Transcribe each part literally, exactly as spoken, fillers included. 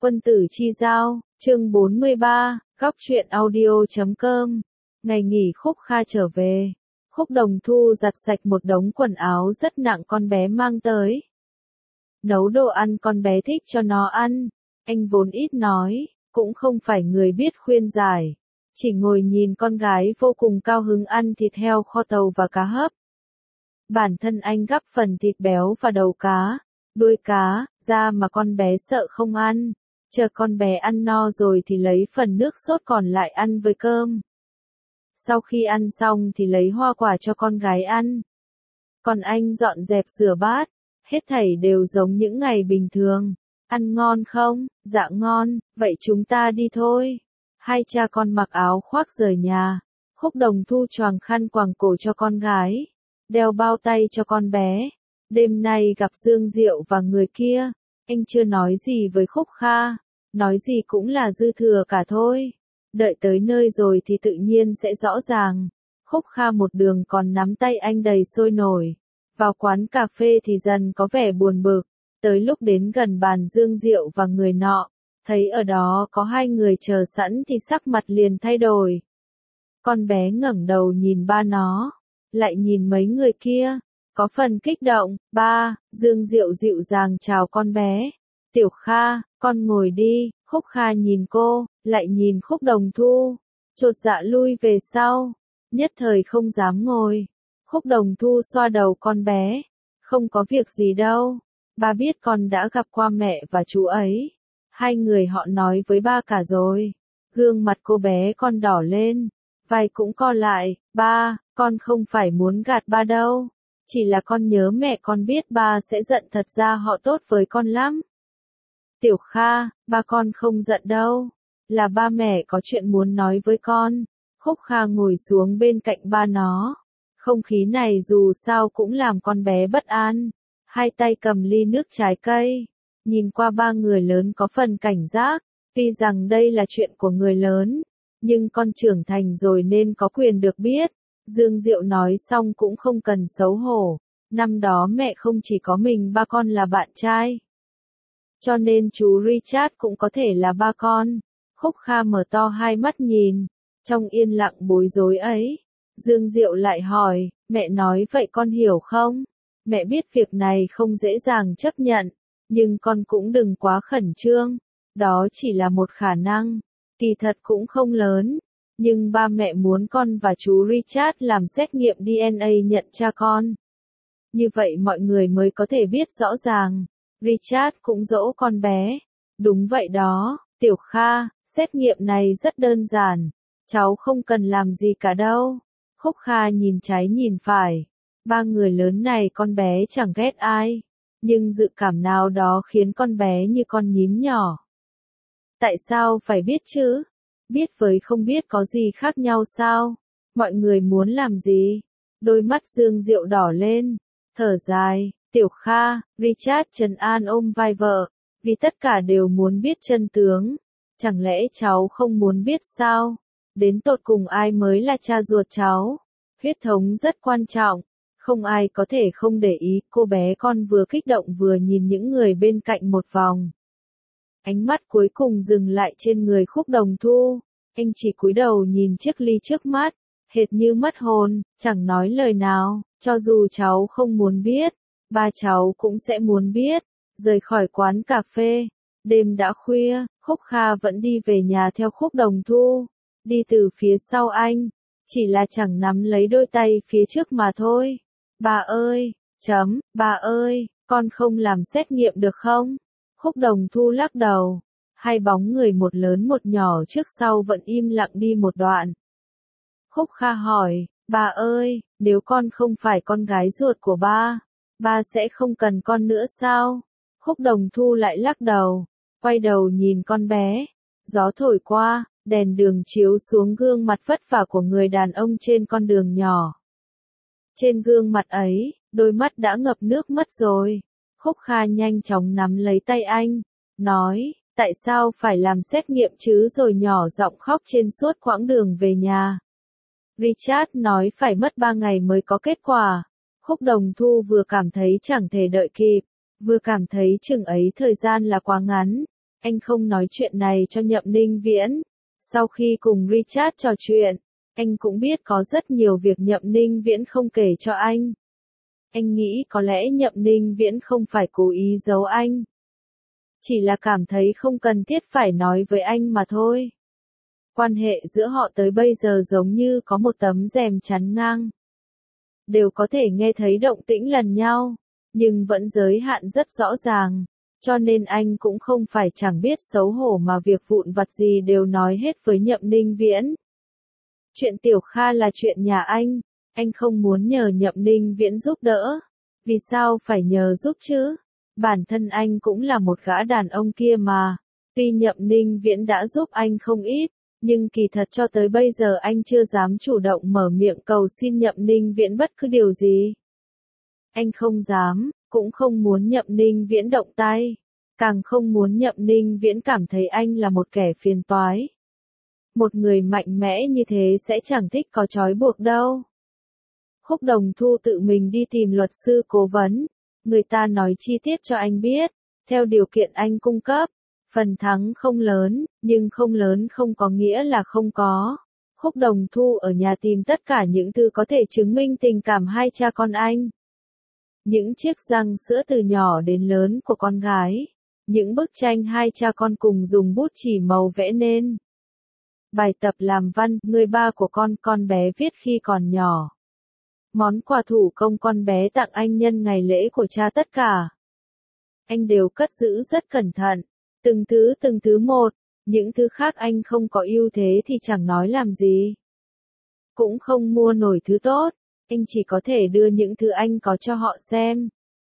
Quân tử chi giao, chương bốn mươi ba, góc truyện audio chấm com. Ngày nghỉ Khúc Kha trở về. Khúc Đồng Thu giặt sạch một đống quần áo rất nặng con bé mang tới. Nấu đồ ăn con bé thích cho nó ăn. Anh vốn ít nói, cũng không phải người biết khuyên giải. Chỉ ngồi nhìn con gái vô cùng cao hứng ăn thịt heo kho tàu và cá hấp. Bản thân anh gắp phần thịt béo và đầu cá, đuôi cá, ra mà con bé sợ không ăn. Chờ con bé ăn no rồi thì lấy phần nước sốt còn lại ăn với cơm. Sau khi ăn xong thì lấy hoa quả cho con gái ăn. Còn anh dọn dẹp rửa bát, hết thảy đều giống những ngày bình thường. Ăn ngon không? Dạ ngon, vậy chúng ta đi thôi. Hai cha con mặc áo khoác rời nhà. Khúc Đồng Thu choàng khăn quàng cổ cho con gái, đeo bao tay cho con bé. Đêm nay gặp Dương Diệu và người kia, anh chưa nói gì với Khúc Kha, nói gì cũng là dư thừa cả thôi. Đợi tới nơi rồi thì tự nhiên sẽ rõ ràng. Khúc Kha một đường còn nắm tay anh đầy sôi nổi. Vào quán cà phê thì dần có vẻ buồn bực. Tới lúc đến gần bàn Dương Diệu và người nọ, thấy ở đó có hai người chờ sẵn thì sắc mặt liền thay đổi. Con bé ngẩng đầu nhìn ba nó, lại nhìn mấy người kia, có phần kích động. Ba, Dương Diệu dịu dàng chào con bé. Tiểu Kha, con ngồi đi. Khúc Kha nhìn cô, lại nhìn Khúc Đồng Thu, chột dạ lui về sau, nhất thời không dám ngồi. Khúc Đồng Thu xoa đầu con bé, không có việc gì đâu, ba biết con đã gặp qua mẹ và chú ấy, hai người họ nói với ba cả rồi. Gương mặt cô bé con đỏ lên, vai cũng co lại. Ba, con không phải muốn gạt ba đâu, chỉ là con nhớ mẹ, con biết ba sẽ giận, thật ra họ tốt với con lắm. Tiểu Kha, ba con không giận đâu, là ba mẹ có chuyện muốn nói với con. Khúc Kha ngồi xuống bên cạnh ba nó. Không khí này dù sao cũng làm con bé bất an. Hai tay cầm ly nước trái cây, nhìn qua ba người lớn có phần cảnh giác. Tuy rằng đây là chuyện của người lớn, nhưng con trưởng thành rồi nên có quyền được biết. Dương Diệu nói xong cũng không cần xấu hổ. Năm đó mẹ không chỉ có mình ba con là bạn trai, cho nên chú Richard cũng có thể là ba con. Khúc Kha mở to hai mắt nhìn, trong yên lặng bối rối ấy, Dương Diệu lại hỏi, mẹ nói vậy con hiểu không? Mẹ biết việc này không dễ dàng chấp nhận, nhưng con cũng đừng quá khẩn trương, đó chỉ là một khả năng, kỳ thật cũng không lớn, nhưng ba mẹ muốn con và chú Richard làm xét nghiệm đê en a nhận cha con. Như vậy mọi người mới có thể biết rõ ràng. Richard cũng dỗ con bé. Đúng vậy đó, Tiểu Kha, xét nghiệm này rất đơn giản, cháu không cần làm gì cả đâu. Khúc Kha nhìn trái nhìn phải, ba người lớn này con bé chẳng ghét ai, nhưng dự cảm nào đó khiến con bé như con nhím nhỏ. Tại sao phải biết chứ? Biết với không biết có gì khác nhau sao? Mọi người muốn làm gì? Đôi mắt Dương Diệu đỏ lên, thở dài. Tiểu Kha, Richard trấn an ôm vai vợ, vì tất cả đều muốn biết chân tướng. Chẳng lẽ cháu không muốn biết sao? Đến tột cùng ai mới là cha ruột cháu? Huyết thống rất quan trọng, không ai có thể không để ý. Cô bé con vừa kích động vừa nhìn những người bên cạnh một vòng. Ánh mắt cuối cùng dừng lại trên người Khúc Đồng Thu. Anh chỉ cúi đầu nhìn chiếc ly trước mắt, hệt như mất hồn, chẳng nói lời nào. Cho dù cháu không muốn biết, ba cháu cũng sẽ muốn biết. Rời khỏi quán cà phê, đêm đã khuya, Khúc Kha vẫn đi về nhà theo Khúc Đồng Thu, đi từ phía sau anh, chỉ là chẳng nắm lấy đôi tay phía trước mà thôi. Bà ơi, chấm, bà ơi, con không làm xét nghiệm được không? Khúc Đồng Thu lắc đầu, hai bóng người một lớn một nhỏ trước sau vẫn im lặng đi một đoạn. Khúc Kha hỏi, bà ơi, nếu con không phải con gái ruột của ba, ba sẽ không cần con nữa sao? Khúc Đồng Thu lại lắc đầu, quay đầu nhìn con bé. Gió thổi qua, đèn đường chiếu xuống gương mặt vất vả của người đàn ông trên con đường nhỏ. Trên gương mặt ấy, đôi mắt đã ngập nước mất rồi. Khúc Kha nhanh chóng nắm lấy tay anh, nói, tại sao phải làm xét nghiệm chứ, rồi nhỏ giọng khóc trên suốt quãng đường về nhà. Richard nói phải mất ba ngày mới có kết quả. Khúc Đồng Thu vừa cảm thấy chẳng thể đợi kịp, vừa cảm thấy chừng ấy thời gian là quá ngắn. Anh không nói chuyện này cho Nhậm Ninh Viễn. Sau khi cùng Richard trò chuyện, anh cũng biết có rất nhiều việc Nhậm Ninh Viễn không kể cho anh. Anh nghĩ có lẽ Nhậm Ninh Viễn không phải cố ý giấu anh. Chỉ là cảm thấy không cần thiết phải nói với anh mà thôi. Quan hệ giữa họ tới bây giờ giống như có một tấm rèm chắn ngang. Đều có thể nghe thấy động tĩnh lần nhau, nhưng vẫn giới hạn rất rõ ràng. Cho nên anh cũng không phải chẳng biết xấu hổ mà việc vụn vặt gì đều nói hết với Nhậm Ninh Viễn. Chuyện Tiểu Kha là chuyện nhà anh, anh không muốn nhờ Nhậm Ninh Viễn giúp đỡ. Vì sao phải nhờ giúp chứ? Bản thân anh cũng là một gã đàn ông kia mà. Tuy Nhậm Ninh Viễn đã giúp anh không ít, nhưng kỳ thật cho tới bây giờ anh chưa dám chủ động mở miệng cầu xin Nhậm Ninh Viễn bất cứ điều gì. Anh không dám, cũng không muốn Nhậm Ninh Viễn động tay, càng không muốn Nhậm Ninh Viễn cảm thấy anh là một kẻ phiền toái. Một người mạnh mẽ như thế sẽ chẳng thích có trói buộc đâu. Khúc Đồng Thu tự mình đi tìm luật sư cố vấn, người ta nói chi tiết cho anh biết, theo điều kiện anh cung cấp. Phần thắng không lớn, nhưng không lớn không có nghĩa là không có. Khúc Đồng Thu ở nhà tìm tất cả những thứ có thể chứng minh tình cảm hai cha con anh. Những chiếc răng sữa từ nhỏ đến lớn của con gái. Những bức tranh hai cha con cùng dùng bút chì màu vẽ nên. Bài tập làm văn, người ba của con, con bé viết khi còn nhỏ. Món quà thủ công con bé tặng anh nhân ngày lễ của cha tất cả. Anh đều cất giữ rất cẩn thận. Từng thứ từng thứ một, những thứ khác anh không có ưu thế thì chẳng nói làm gì. Cũng không mua nổi thứ tốt, anh chỉ có thể đưa những thứ anh có cho họ xem.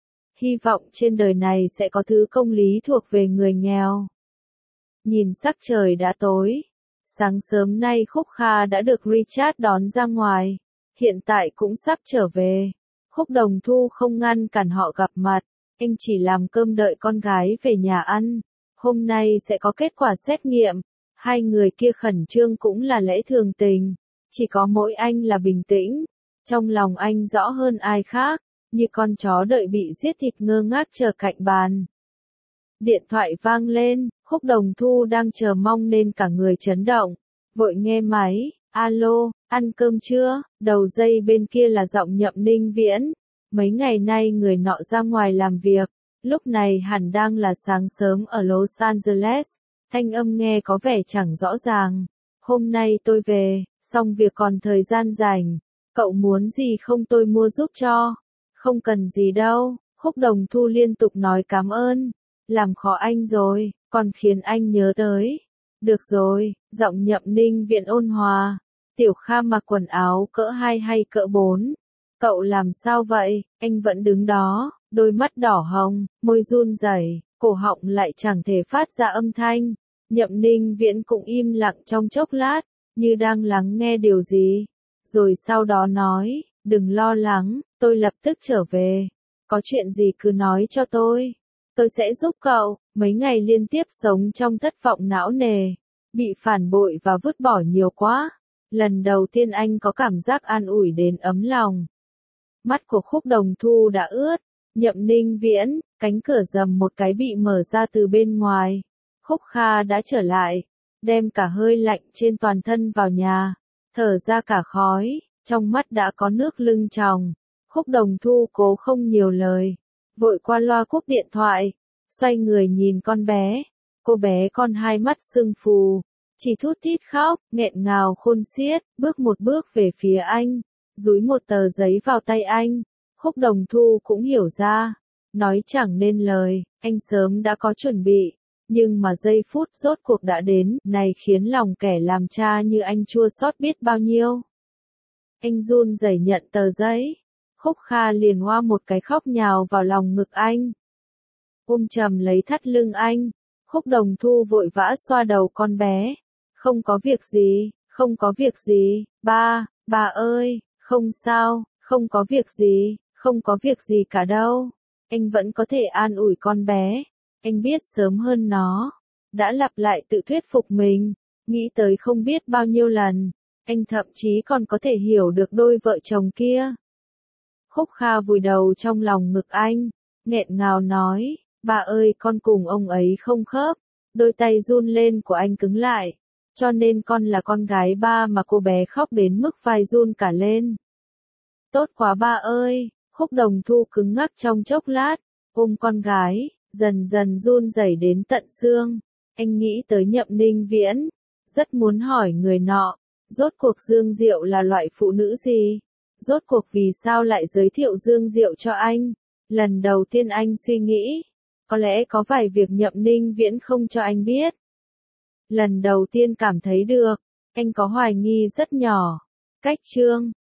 Hy vọng trên đời này sẽ có thứ công lý thuộc về người nghèo. Nhìn sắc trời đã tối. Sáng sớm nay Khúc Kha đã được Richard đón ra ngoài. Hiện tại cũng sắp trở về. Khúc Đồng Thu không ngăn cản họ gặp mặt. Anh chỉ làm cơm đợi con gái về nhà ăn. Hôm nay sẽ có kết quả xét nghiệm. Hai người kia khẩn trương cũng là lẽ thường tình. Chỉ có mỗi anh là bình tĩnh. Trong lòng anh rõ hơn ai khác. Như con chó đợi bị giết thịt ngơ ngác chờ cạnh bàn. Điện thoại vang lên. Khúc Đồng Thu đang chờ mong nên cả người chấn động. Vội nghe máy. Alo, ăn cơm chưa? Đầu dây bên kia là giọng Nhậm Ninh Viễn. Mấy ngày nay người nọ ra ngoài làm việc. Lúc này hẳn đang là sáng sớm ở Los Angeles. Thanh âm nghe có vẻ chẳng rõ ràng. Hôm nay tôi về, xong việc còn thời gian rảnh. Cậu muốn gì không tôi mua giúp cho? Không cần gì đâu. Khúc Đồng Thu liên tục nói cảm ơn. Làm khó anh rồi, còn khiến anh nhớ tới. Được rồi, giọng Nhậm Ninh Viễn ôn hòa. Tiểu Kha mặc quần áo cỡ hai hay cỡ bốn. Cậu làm sao vậy? Anh vẫn đứng đó, đôi mắt đỏ hồng, môi run rẩy, cổ họng lại chẳng thể phát ra âm thanh. Nhậm Ninh Viễn cũng im lặng trong chốc lát, như đang lắng nghe điều gì. Rồi sau đó nói, đừng lo lắng, tôi lập tức trở về. Có chuyện gì cứ nói cho tôi. Tôi sẽ giúp cậu. Mấy ngày liên tiếp sống trong thất vọng não nề. Bị phản bội và vứt bỏ nhiều quá. Lần đầu tiên anh có cảm giác an ủi đến ấm lòng. Mắt của Khúc Đồng Thu đã ướt. Nhậm Ninh Viễn, cánh cửa rầm một cái bị mở ra từ bên ngoài. Khúc Kha đã trở lại. Đem cả hơi lạnh trên toàn thân vào nhà. Thở ra cả khói. Trong mắt đã có nước lưng tròng. Khúc Đồng Thu cố không nhiều lời. Vội qua loa cúp điện thoại. Xoay người nhìn con bé. Cô bé con hai mắt sưng phù. Chỉ thút thít khóc, nghẹn ngào khôn xiết, bước một bước về phía anh. Dúi một tờ giấy vào tay anh. Khúc Đồng Thu cũng hiểu ra. Nói chẳng nên lời, anh sớm đã có chuẩn bị. Nhưng mà giây phút rốt cuộc đã đến, này khiến lòng kẻ làm cha như anh chua xót biết bao nhiêu. Anh run rẩy nhận tờ giấy. Khúc Kha liền hoa một cái khóc nhào vào lòng ngực anh. Ôm chầm lấy thắt lưng anh. Khúc Đồng Thu vội vã xoa đầu con bé. Không có việc gì, không có việc gì, ba, bà ơi, không sao, không có việc gì, không có việc gì cả đâu. Anh vẫn có thể an ủi con bé. Anh biết sớm hơn nó. Đã lặp lại tự thuyết phục mình. Nghĩ tới không biết bao nhiêu lần. Anh thậm chí còn có thể hiểu được đôi vợ chồng kia. Khúc Kha vùi đầu trong lòng ngực anh. Nghẹn ngào nói. Bà ơi con cùng ông ấy không khớp. Đôi tay run lên của anh cứng lại. Cho nên con là con gái ba mà cô bé khóc đến mức vai run cả lên. Tốt quá ba ơi, Khúc Đồng Thu cứng ngắc trong chốc lát, ôm con gái, dần dần run rẩy đến tận xương. Anh nghĩ tới Nhậm Ninh Viễn, rất muốn hỏi người nọ, rốt cuộc Dương Diệu là loại phụ nữ gì? Rốt cuộc vì sao lại giới thiệu Dương Diệu cho anh? Lần đầu tiên anh suy nghĩ, có lẽ có vài việc Nhậm Ninh Viễn không cho anh biết. Lần đầu tiên cảm thấy được, anh có hoài nghi rất nhỏ. Cách chương